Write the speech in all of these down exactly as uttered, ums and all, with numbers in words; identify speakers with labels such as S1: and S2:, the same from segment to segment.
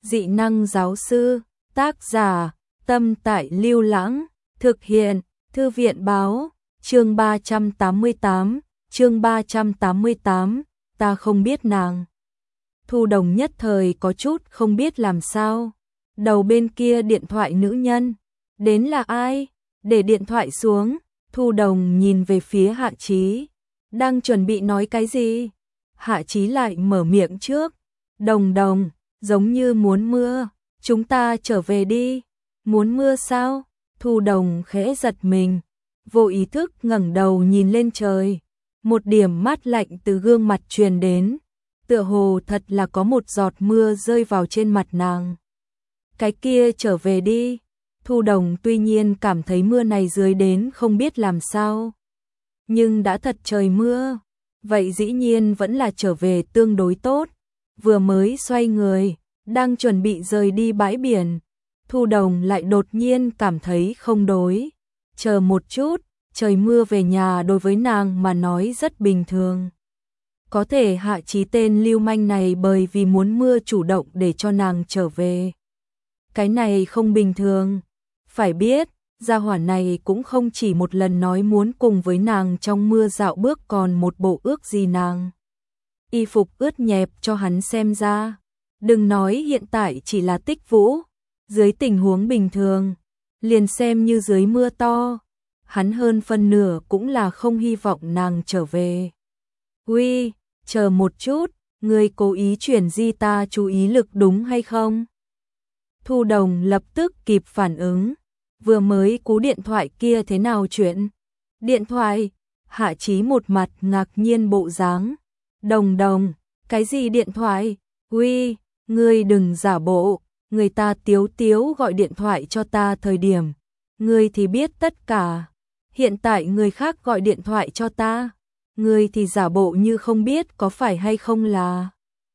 S1: Dị năng giáo sư, tác giả, Tâm Tại Lưu Lãng, thực hiện, Thư viện báo, chương ba trăm tám mươi tám, chương ba trăm tám mươi tám, ta không biết nàng. Thu Đồng nhất thời có chút không biết làm sao. Đầu bên kia điện thoại nữ nhân, đến là ai? Để điện thoại xuống, Thu Đồng nhìn về phía Hạ Chí, đang chuẩn bị nói cái gì? Hạ Chí lại mở miệng trước, Đồng Đồng, giống như muốn mưa, chúng ta trở về đi. Muốn mưa sao? Thu Đồng khẽ giật mình, vô ý thức ngẩng đầu nhìn lên trời, một điểm mát lạnh từ gương mặt truyền đến, tựa hồ thật là có một giọt mưa rơi vào trên mặt nàng. Cái kia trở về đi. Thu Đồng tuy nhiên cảm thấy mưa này dưới đến không biết làm sao, nhưng đã thật trời mưa, vậy dĩ nhiên vẫn là trở về tương đối tốt. Vừa mới xoay người, đang chuẩn bị rời đi bãi biển, Thu Đồng lại đột nhiên cảm thấy không đối. Chờ một chút, trời mưa về nhà đối với nàng mà nói rất bình thường. Có thể Hạ Chí tên lưu manh này bởi vì muốn mưa chủ động để cho nàng trở về. Cái này không bình thường. Phải biết, gia hỏa này cũng không chỉ một lần nói muốn cùng với nàng trong mưa dạo bước còn một bộ ước gì nàng. Y phục ướt nhẹp cho hắn xem ra. Đừng nói hiện tại chỉ là Tích Vũ. Dưới tình huống bình thường, liền xem như dưới mưa to, hắn hơn phân nửa cũng là không hy vọng nàng trở về. Uy, chờ một chút, ngươi cố ý chuyển di ta chú ý lực đúng hay không? Thu Đồng lập tức kịp phản ứng, vừa mới cú điện thoại kia thế nào chuyện? Điện thoại? Hạ Chí một mặt ngạc nhiên bộ dáng. Đồng Đồng, cái gì điện thoại? Uy, ngươi đừng giả bộ, người ta Tiếu Tiếu gọi điện thoại cho ta thời điểm, ngươi thì biết tất cả. Hiện tại người khác gọi điện thoại cho ta, ngươi thì giả bộ như không biết có phải hay không là.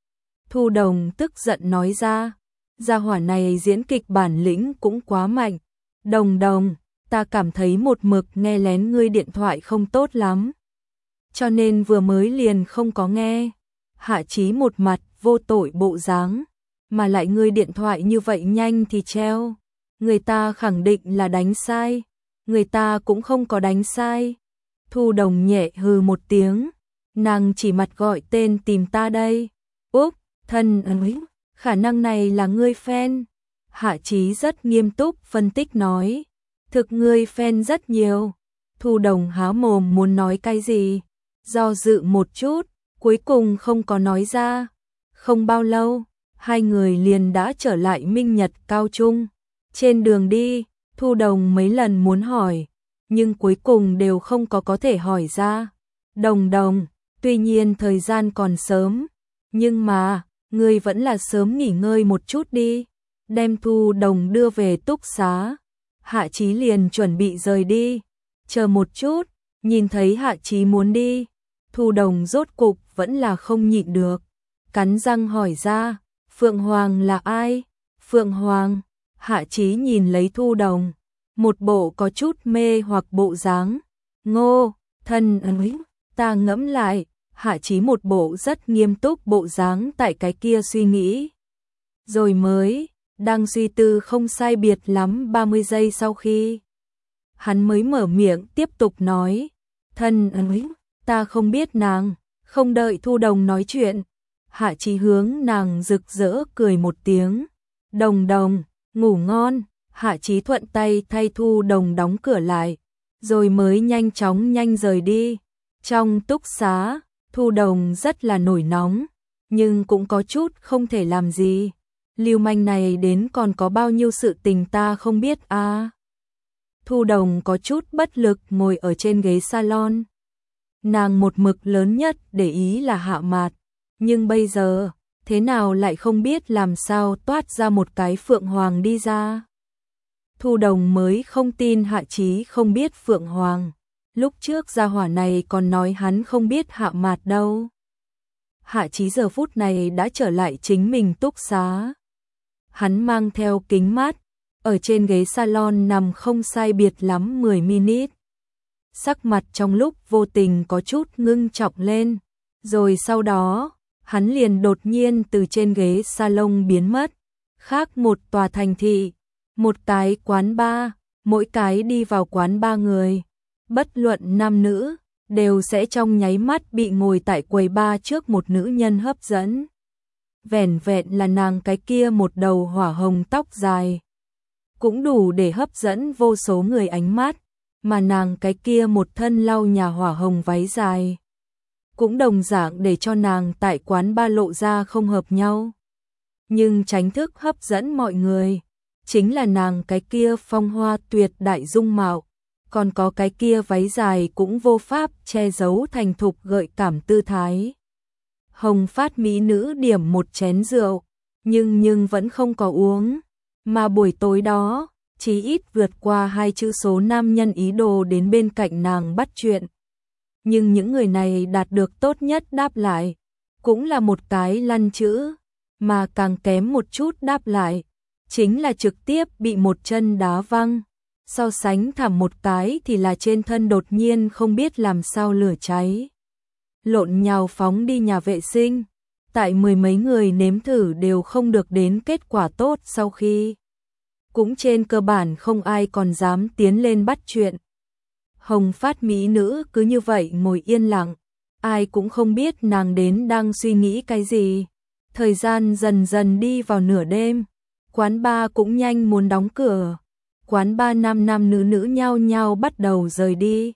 S1: Thu Đồng tức giận nói ra, gia hỏa này diễn kịch bản lĩnh cũng quá mạnh. Đồng Đồng, ta cảm thấy một mực nghe lén ngươi điện thoại không tốt lắm, cho nên vừa mới liền không có nghe. Hạ Chí một mặt vô tội bộ dáng, mà lại ngươi điện thoại như vậy nhanh thì treo, người ta khẳng định là đánh sai, người ta cũng không có đánh sai. Thu Đồng nhẹ hừ một tiếng, nàng chỉ mặt gọi tên tìm ta đây. Úp, thân ấy, khả năng này là ngươi fan. Hạ Chí rất nghiêm túc phân tích nói, thực ngươi fan rất nhiều. Thu Đồng há mồm muốn nói cái gì, do dự một chút, cuối cùng không có nói ra. Không bao lâu, hai người liền đã trở lại Minh Nhật Cao Trung. Trên đường đi, Thu Đồng mấy lần muốn hỏi, nhưng cuối cùng đều không có có thể hỏi ra. Đồng Đồng, tuy nhiên thời gian còn sớm, nhưng mà, ngươi vẫn là sớm nghỉ ngơi một chút đi. Đem Thu Đồng đưa về túc xá. Hạ Chí liền chuẩn bị rời đi. Chờ một chút, nhìn thấy Hạ Chí muốn đi, Thu Đồng rốt cục vẫn là không nhịn được, cắn răng hỏi ra, Phượng Hoàng là ai? Phượng Hoàng? Hạ Chí nhìn lấy Thu Đồng, một bộ có chút mê hoặc bộ dáng. Ngô, thân ấy, ta ngẫm lại. Hạ Chí một bộ rất nghiêm túc bộ dáng tại cái kia suy nghĩ. Rồi mới, đang suy tư không sai biệt lắm ba mươi giây sau khi, hắn mới mở miệng tiếp tục nói, thân ấy, ta không biết nàng. Không đợi Thu Đồng nói chuyện, Hạ Chí hướng nàng rực rỡ cười một tiếng. Đồng Đồng, ngủ ngon. Hạ Chí thuận tay thay Thu Đồng đóng cửa lại, rồi mới nhanh chóng nhanh rời đi. Trong túc xá, Thu Đồng rất là nổi nóng, nhưng cũng có chút không thể làm gì. Lưu manh này đến còn có bao nhiêu sự tình ta không biết à. Thu Đồng có chút bất lực ngồi ở trên ghế salon. Nàng một mực lớn nhất để ý là Hạ Mạt, nhưng bây giờ, thế nào lại không biết làm sao toát ra một cái Phượng Hoàng đi ra. Thu Đồng mới không tin Hạ Chí không biết Phượng Hoàng. Lúc trước gia hỏa này còn nói hắn không biết Hạ Mạt đâu. Hạ Chí giờ phút này đã trở lại chính mình túc xá. Hắn mang theo kính mát, ở trên ghế salon nằm không sai biệt lắm mười minute. Sắc mặt trong lúc vô tình có chút ngưng trọng lên, rồi sau đó, hắn liền đột nhiên từ trên ghế salon biến mất, khác một tòa thành thị, một cái quán bar, mỗi cái đi vào quán ba người, bất luận nam nữ, đều sẽ trong nháy mắt bị ngồi tại quầy bar trước một nữ nhân hấp dẫn. Vẻn vẹn là nàng cái kia một đầu hỏa hồng tóc dài, cũng đủ để hấp dẫn vô số người ánh mắt, mà nàng cái kia một thân lau nhà hỏa hồng váy dài, cũng đồng dạng để cho nàng tại quán ba lộ ra không hợp nhau. Nhưng tránh thức hấp dẫn mọi người, chính là nàng cái kia phong hoa tuyệt đại dung mạo, còn có cái kia váy dài cũng vô pháp che giấu thành thục gợi cảm tư thái. Hồng Phát mỹ nữ điểm một chén rượu, nhưng nhưng vẫn không có uống, mà buổi tối đó, chí ít vượt qua hai chữ số nam nhân ý đồ đến bên cạnh nàng bắt chuyện. Nhưng những người này đạt được tốt nhất đáp lại, cũng là một cái lăn chữ, mà càng kém một chút đáp lại, chính là trực tiếp bị một chân đá văng. So sánh thảm một cái thì là trên thân đột nhiên không biết làm sao lửa cháy, lộn nhào phóng đi nhà vệ sinh. Tại mười mấy người nếm thử đều không được đến kết quả tốt sau khi, cũng trên cơ bản không ai còn dám tiến lên bắt chuyện. Hồng Phát mỹ nữ cứ như vậy ngồi yên lặng, ai cũng không biết nàng đến đang suy nghĩ cái gì. Thời gian dần dần đi vào nửa đêm, quán bar cũng nhanh muốn đóng cửa. Quán bar nam nam nữ nữ nhao nhao bắt đầu rời đi.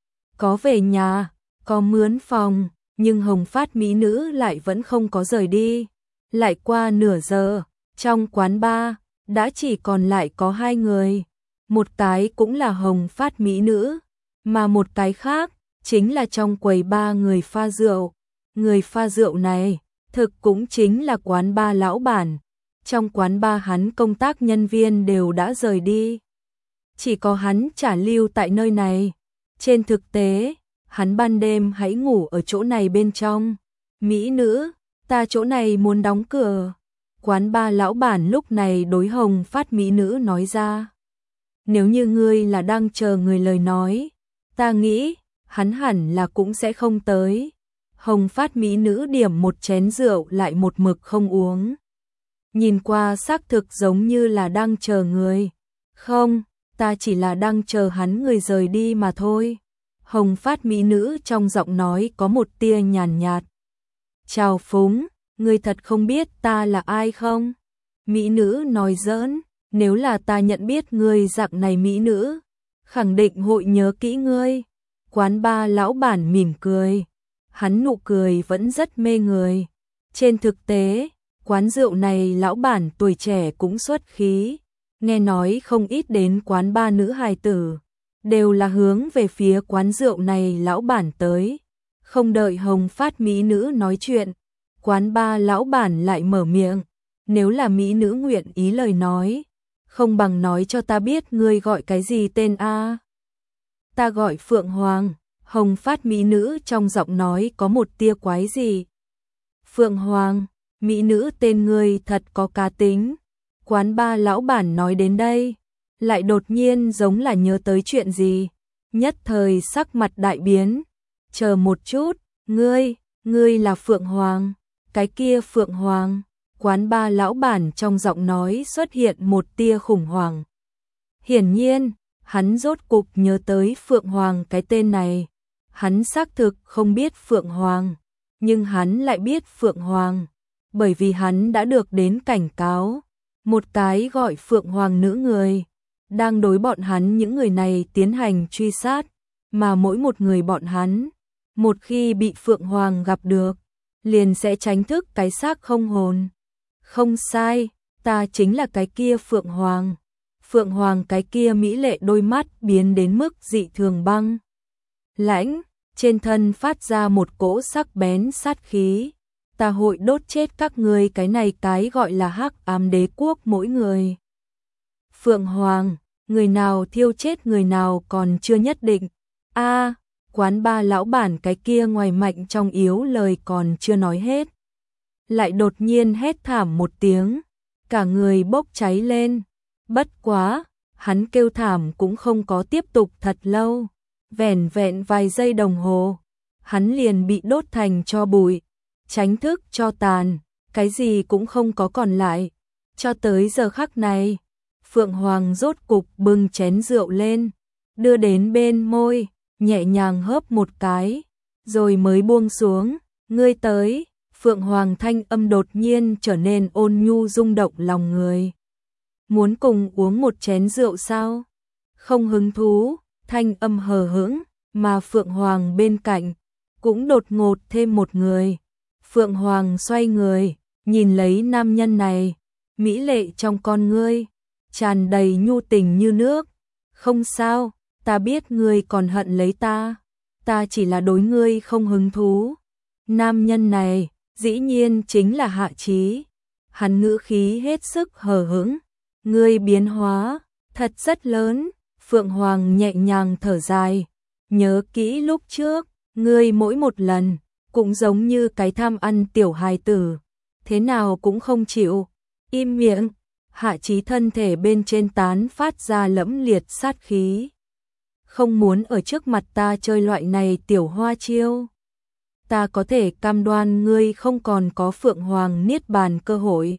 S1: Có về nhà, có mướn phòng, nhưng Hồng Phát mỹ nữ lại vẫn không có rời đi. Lại qua nửa giờ, trong quán bar đã chỉ còn lại có hai người. Một cái cũng là Hồng Phát mỹ nữ, mà một cái khác chính là trong quầy ba người pha rượu. Người pha rượu này thực cũng chính là quán bar lão bản. Trong quán bar hắn công tác nhân viên đều đã rời đi, chỉ có hắn trả lưu tại nơi này. Trên thực tế, hắn ban đêm hãy ngủ ở chỗ này bên trong. Mỹ nữ, ta chỗ này muốn đóng cửa. Quán bar lão bản lúc này đối Hồng Phát mỹ nữ nói ra. Nếu như ngươi là đang chờ người lời nói, ta nghĩ hắn hẳn là cũng sẽ không tới. Hồng Phát mỹ nữ điểm một chén rượu lại một mực không uống. Nhìn qua xác thực giống như là đang chờ người. Không, ta chỉ là đang chờ hắn người rời đi mà thôi. Hồng Phát mỹ nữ trong giọng nói có một tia nhàn nhạt. Chào phúng, ngươi thật không biết ta là ai không? Mỹ nữ nói giỡn, nếu là ta nhận biết ngươi dạng này mỹ nữ, khẳng định hội nhớ kỹ ngươi. Quán bar lão bản mỉm cười, hắn nụ cười vẫn rất mê người. Trên thực tế, quán rượu này lão bản tuổi trẻ cũng xuất khí, nghe nói không ít đến quán bar nữ hài tử, đều là hướng về phía quán rượu này lão bản tới. Không đợi Hồng Phát mỹ nữ nói chuyện, quán bar lão bản lại mở miệng, nếu là mỹ nữ nguyện ý lời nói, không bằng nói cho ta biết ngươi gọi cái gì tên a. Ta gọi Phượng Hoàng. Hồng Phát mỹ nữ trong giọng nói có một tia quái gì. Phượng Hoàng, mỹ nữ tên ngươi thật có cá tính. Quán bar lão bản nói đến đây, lại đột nhiên giống là nhớ tới chuyện gì, nhất thời sắc mặt đại biến. Chờ một chút, ngươi, ngươi là Phượng Hoàng, cái kia Phượng Hoàng. Quán bar lão bản trong giọng nói xuất hiện một tia khủng hoảng. Hiển nhiên, hắn rốt cục nhớ tới Phượng Hoàng cái tên này. Hắn xác thực không biết Phượng Hoàng, nhưng hắn lại biết Phượng Hoàng, bởi vì hắn đã được đến cảnh cáo. Một cái gọi Phượng Hoàng nữ người, đang đối bọn hắn những người này tiến hành truy sát, mà mỗi một người bọn hắn, một khi bị Phượng Hoàng gặp được, liền sẽ tránh thức cái xác không hồn. Không sai, ta chính là cái kia Phượng Hoàng. Phượng Hoàng cái kia mỹ lệ đôi mắt biến đến mức dị thường băng lãnh, trên thân phát ra một cỗ sắc bén sát khí. Ta hội đốt chết các ngươi cái này cái gọi là hắc ám đế quốc mỗi người. Phượng Hoàng, người nào thiêu chết người nào còn chưa nhất định. A, quán bar lão bản cái kia ngoài mạnh trong yếu lời còn chưa nói hết, lại đột nhiên hét thảm một tiếng, cả người bốc cháy lên. Bất quá, hắn kêu thảm cũng không có tiếp tục thật lâu, vẻn vẹn vài giây đồng hồ, hắn liền bị đốt thành tro bụi, tránh thức cho tàn, cái gì cũng không có còn lại. Cho tới giờ khắc này, Phượng Hoàng rốt cục bưng chén rượu lên, đưa đến bên môi, nhẹ nhàng hớp một cái, rồi mới buông xuống. Ngươi tới, Phượng Hoàng thanh âm đột nhiên trở nên ôn nhu rung động lòng người. Muốn cùng uống một chén rượu sao? Không hứng thú, thanh âm hờ hững, mà Phượng Hoàng bên cạnh cũng đột ngột thêm một người. Phượng Hoàng xoay người, nhìn lấy nam nhân này, mỹ lệ trong con ngươi, tràn đầy nhu tình như nước. Không sao, ta biết ngươi còn hận lấy ta, ta chỉ là đối ngươi không hứng thú. Nam nhân này, dĩ nhiên chính là Hạ Chí. Hắn ngữ khí hết sức hờ hững, ngươi biến hóa, thật rất lớn. Phượng Hoàng nhẹ nhàng thở dài, nhớ kỹ lúc trước, ngươi mỗi một lần, cũng giống như cái tham ăn tiểu hài tử, thế nào cũng không chịu, im miệng. Hạ Chí thân thể bên trên tán phát ra lẫm liệt sát khí. Không muốn ở trước mặt ta chơi loại này tiểu hoa chiêu. Ta có thể cam đoan ngươi không còn có Phượng Hoàng niết bàn cơ hội.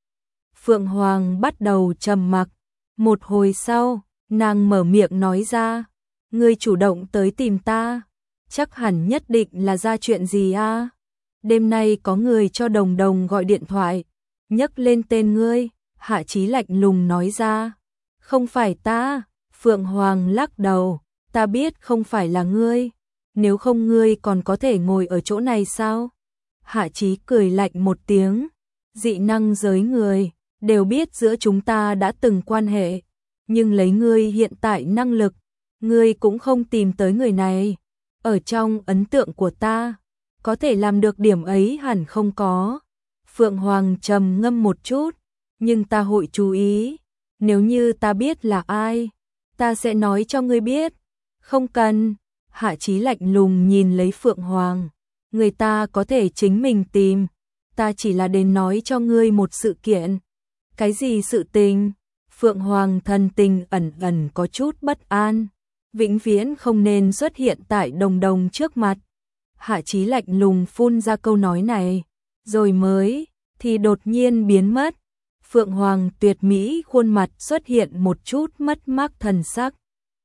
S1: Phượng Hoàng bắt đầu trầm mặc, một hồi sau, nàng mở miệng nói ra, ngươi chủ động tới tìm ta, chắc hẳn nhất định là ra chuyện gì a? À? Đêm nay có người cho Đồng Đồng gọi điện thoại, nhắc lên tên ngươi. Hạ Chí lạnh lùng nói ra, không phải ta. Phượng Hoàng lắc đầu, ta biết không phải là ngươi, nếu không ngươi còn có thể ngồi ở chỗ này sao? Hạ Chí cười lạnh một tiếng, dị năng giới người, đều biết giữa chúng ta đã từng quan hệ, nhưng lấy ngươi hiện tại năng lực, ngươi cũng không tìm tới người này. Ở trong ấn tượng của ta, có thể làm được điểm ấy hẳn không có. Phượng Hoàng trầm ngâm một chút, nhưng ta hội chú ý, nếu như ta biết là ai, ta sẽ nói cho ngươi biết. Không cần. Hạ Chí lạnh lùng nhìn lấy Phượng Hoàng, người ta có thể chính mình tìm, ta chỉ là đến nói cho ngươi một sự kiện. Cái gì sự tình? Phượng Hoàng thần tình ẩn ẩn có chút bất an, vĩnh viễn không nên xuất hiện tại Đồng Đồng trước mặt. Hạ Chí lạnh lùng phun ra câu nói này, rồi mới thì đột nhiên biến mất. Phượng Hoàng tuyệt mỹ khuôn mặt xuất hiện một chút mất mát thần sắc.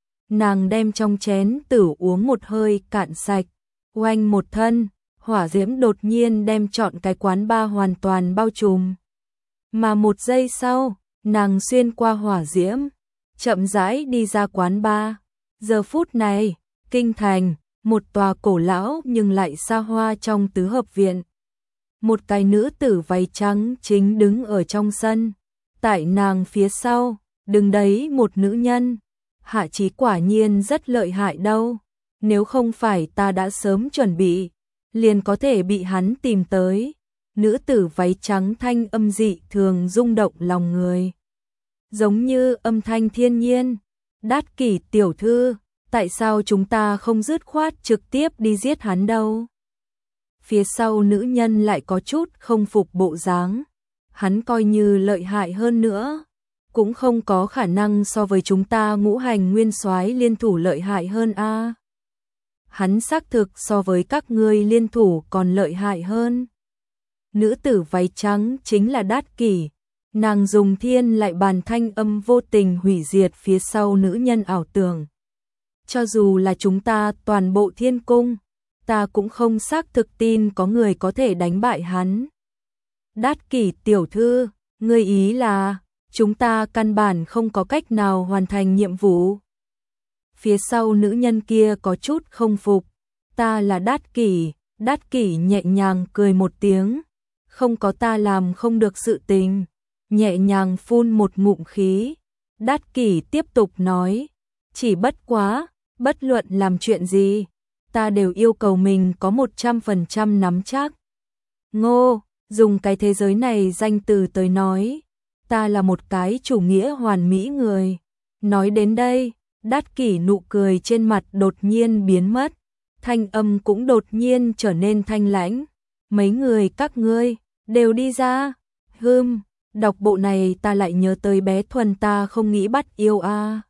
S1: Nàng đem trong chén tử uống một hơi cạn sạch, oanh một thân, hỏa diễm đột nhiên đem trọn cái quán bar hoàn toàn bao trùm. Mà một giây sau, nàng xuyên qua hỏa diễm, chậm rãi đi ra quán bar. Giờ phút này, kinh thành, một tòa cổ lão nhưng lại xa hoa trong tứ hợp viện. Một cái nữ tử váy trắng chính đứng ở trong sân, tại nàng phía sau, đứng đấy một nữ nhân. Hạ Chí quả nhiên rất lợi hại đâu, nếu không phải ta đã sớm chuẩn bị, liền có thể bị hắn tìm tới. Nữ tử váy trắng thanh âm dị thường rung động lòng người, giống như âm thanh thiên nhiên. Đát Kỷ tiểu thư, tại sao chúng ta không dứt khoát trực tiếp đi giết hắn đâu? Phía sau nữ nhân lại có chút không phục bộ dáng, hắn coi như lợi hại hơn nữa, cũng không có khả năng so với chúng ta ngũ hành nguyên soái liên thủ lợi hại hơn a. À. Hắn xác thực so với các ngươi liên thủ còn lợi hại hơn. Nữ tử váy trắng chính là Đát Kỷ, nàng dùng thiên lại bàn thanh âm vô tình hủy diệt phía sau nữ nhân ảo tưởng. Cho dù là chúng ta toàn bộ thiên cung, ta cũng không xác thực tin có người có thể đánh bại hắn. Đát Kỷ tiểu thư, ngươi ý là chúng ta căn bản không có cách nào hoàn thành nhiệm vụ. Phía sau nữ nhân kia có chút không phục, ta là Đát Kỷ. Đát Kỷ nhẹ nhàng cười một tiếng, không có ta làm không được sự tình. Nhẹ nhàng phun một ngụm khí, Đát Kỷ tiếp tục nói, chỉ bất quá, bất luận làm chuyện gì, ta đều yêu cầu mình có một trăm phần trăm nắm chắc. Ngô, dùng cái thế giới này danh từ tới nói, ta là một cái chủ nghĩa hoàn mỹ người. Nói đến đây, Đát Kỷ nụ cười trên mặt đột nhiên biến mất, thanh âm cũng đột nhiên trở nên thanh lãnh. Mấy người các ngươi, đều đi ra. Hừm, đọc bộ này ta lại nhớ tới bé Thuần ta không nghĩ bắt yêu a. À.